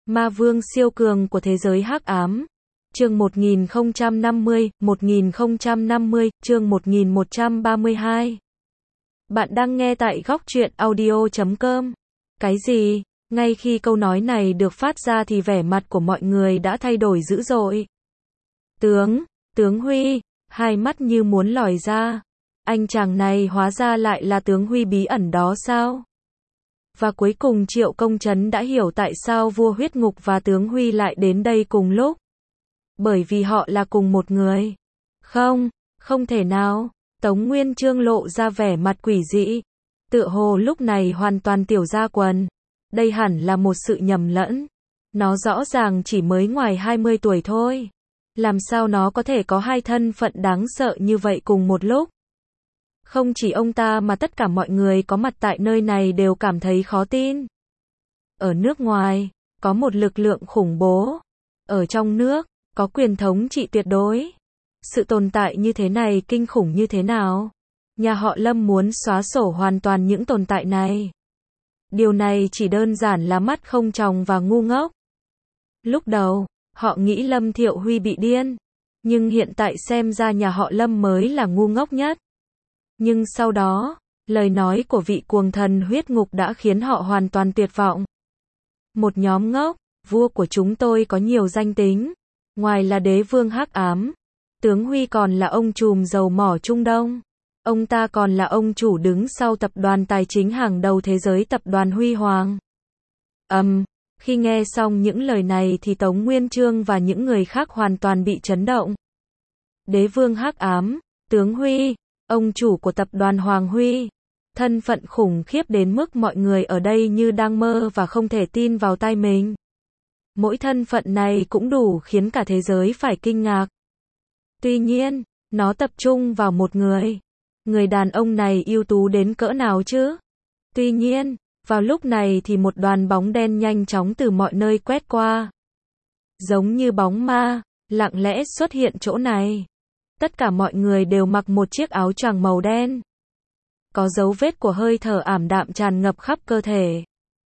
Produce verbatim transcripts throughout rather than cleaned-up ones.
Ma vương siêu cường của thế giới hắc ám. Chương một nghìn không trăm năm mươi, một nghìn không trăm năm mươi, chương một nghìn một trăm ba mươi hai. Bạn đang nghe tại góc truyện audio chấm com. Cái gì? Ngay khi câu nói này được phát ra thì vẻ mặt của mọi người đã thay đổi dữ dội. Tướng, tướng Huy, hai mắt như muốn lòi ra. Anh chàng này hóa ra lại là tướng Huy bí ẩn đó sao? Và cuối cùng Triệu Công Trấn đã hiểu tại sao vua huyết ngục và tướng Huy lại đến đây cùng lúc. Bởi vì họ là cùng một người. Không, không thể nào. Tống Nguyên Chương lộ ra vẻ mặt quỷ dị. Tựa hồ lúc này hoàn toàn tiểu ra quần. Đây hẳn là một sự nhầm lẫn. Nó rõ ràng chỉ mới ngoài hai mươi tuổi thôi. Làm sao nó có thể có hai thân phận đáng sợ như vậy cùng một lúc? Không chỉ ông ta mà tất cả mọi người có mặt tại nơi này đều cảm thấy khó tin. Ở nước ngoài, có một lực lượng khủng bố. Ở trong nước, có quyền thống trị tuyệt đối. Sự tồn tại như thế này kinh khủng như thế nào? Nhà họ Lâm muốn xóa sổ hoàn toàn những tồn tại này. Điều này chỉ đơn giản là mắt không tròng và ngu ngốc. Lúc đầu, họ nghĩ Lâm Thiệu Huy bị điên. Nhưng hiện tại xem ra nhà họ Lâm mới là ngu ngốc nhất. Nhưng sau đó, lời nói của vị cuồng thần huyết ngục đã khiến họ hoàn toàn tuyệt vọng. Một nhóm ngốc, vua của chúng tôi có nhiều danh tính. Ngoài là đế vương hắc ám, tướng Huy còn là ông trùm dầu mỏ Trung Đông. Ông ta còn là ông chủ đứng sau tập đoàn tài chính hàng đầu thế giới tập đoàn Huy Hoàng. Ầm, um, khi nghe xong những lời này thì Tống Nguyên Chương và những người khác hoàn toàn bị chấn động. Đế vương hắc ám, tướng Huy, ông chủ của tập đoàn Hoàng Huy. Thân phận khủng khiếp đến mức mọi người ở đây như đang mơ và không thể tin vào tai mình. Mỗi thân phận này cũng đủ khiến cả thế giới phải kinh ngạc. Tuy nhiên, nó tập trung vào một người. Người đàn ông này ưu tú đến cỡ nào chứ? Tuy nhiên, vào lúc này thì một đoàn bóng đen nhanh chóng từ mọi nơi quét qua. Giống như bóng ma, lặng lẽ xuất hiện chỗ này. Tất cả mọi người đều mặc một chiếc áo choàng màu đen. Có dấu vết của hơi thở ảm đạm tràn ngập khắp cơ thể.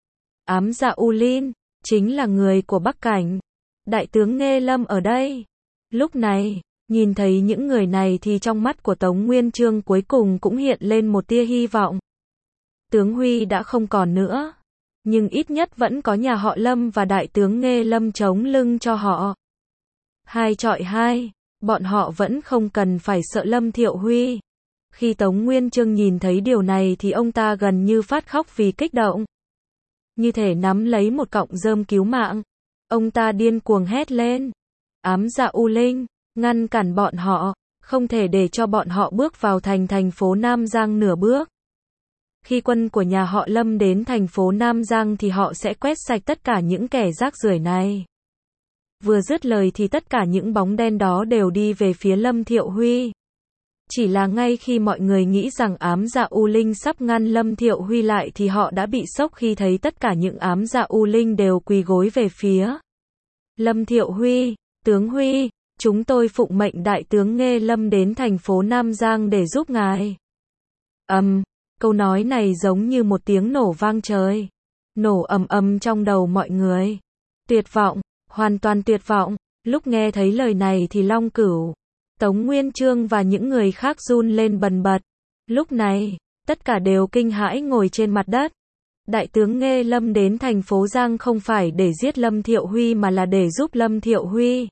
Ám Dạ U Linh, chính là người của Bắc Cảnh. Đại tướng Nghê Lâm ở đây. Lúc này, nhìn thấy những người này thì trong mắt của Tống Nguyên Chương cuối cùng cũng hiện lên một tia hy vọng. Tướng Huy đã không còn nữa. Nhưng ít nhất vẫn có nhà họ Lâm và đại tướng Nghê Lâm chống lưng cho họ. Hai chọi hai. Bọn họ vẫn không cần phải sợ Lâm Thiệu Huy. Khi Tống Nguyên Chương nhìn thấy điều này thì ông ta gần như phát khóc vì kích động. Như thể nắm lấy một cọng rơm cứu mạng. Ông ta điên cuồng hét lên. Ám Dạ U Linh, ngăn cản bọn họ, không thể để cho bọn họ bước vào thành thành phố Nam Giang nửa bước. Khi quân của nhà họ Lâm đến thành phố Nam Giang thì họ sẽ quét sạch tất cả những kẻ rác rưởi này. Vừa dứt lời thì tất cả những bóng đen đó đều đi về phía Lâm Thiệu Huy. Chỉ là ngay khi mọi người nghĩ rằng ám Dạ U Linh sắp ngăn Lâm Thiệu Huy lại thì họ đã bị sốc khi thấy tất cả những ám Dạ U Linh đều quỳ gối về phía Lâm Thiệu Huy. Tướng Huy, chúng tôi phụng mệnh đại tướng Nghê Lâm đến thành phố Nam Giang để giúp ngài. Ầm, um, câu nói này giống như một tiếng nổ vang trời. Nổ ầm ầm trong đầu mọi người. Tuyệt vọng, hoàn toàn tuyệt vọng. Lúc nghe thấy lời này thì Long Cửu, Tống Nguyên Chương và những người khác run lên bần bật. Lúc này, tất cả đều kinh hãi ngồi trên mặt đất. Đại tướng Nghê Lâm đến thành phố Giang không phải để giết Lâm Thiệu Huy mà là để giúp Lâm Thiệu Huy.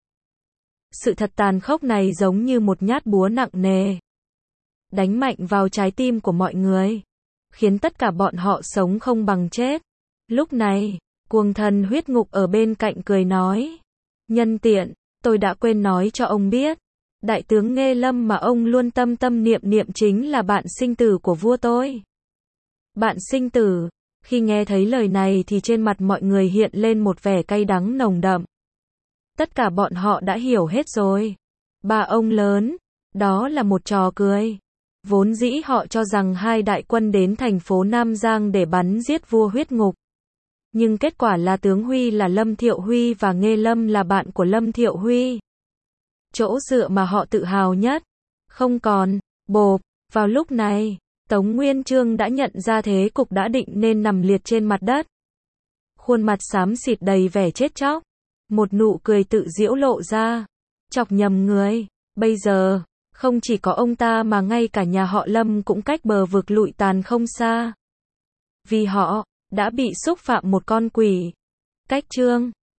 Sự thật tàn khốc này giống như một nhát búa nặng nề. Đánh mạnh vào trái tim của mọi người. Khiến tất cả bọn họ sống không bằng chết. Lúc này, cuồng thần huyết ngục ở bên cạnh cười nói. Nhân tiện, tôi đã quên nói cho ông biết. Đại tướng Nghê Lâm mà ông luôn tâm tâm niệm niệm chính là bạn sinh tử của vua tôi. Bạn sinh tử. Khi nghe thấy lời này thì trên mặt mọi người hiện lên một vẻ cay đắng nồng đậm. Tất cả bọn họ đã hiểu hết rồi. Ba ông lớn, đó là một trò cười. Vốn dĩ họ cho rằng hai đại quân đến thành phố Nam Giang để bắn giết vua huyết ngục. Nhưng kết quả là tướng Huy là Lâm Thiệu Huy và Nghê Lâm là bạn của Lâm Thiệu Huy. Chỗ dựa mà họ tự hào nhất. Không còn, bộp, vào lúc này, Tống Nguyên Chương đã nhận ra thế cục đã định nên nằm liệt trên mặt đất. Khuôn mặt xám xịt đầy vẻ chết chóc. Một nụ cười tự giễu lộ ra. Chọc nhầm người. Bây giờ, không chỉ có ông ta mà ngay cả nhà họ Lâm cũng cách bờ vực lụi tàn không xa. Vì họ đã bị xúc phạm một con quỷ. Cách chương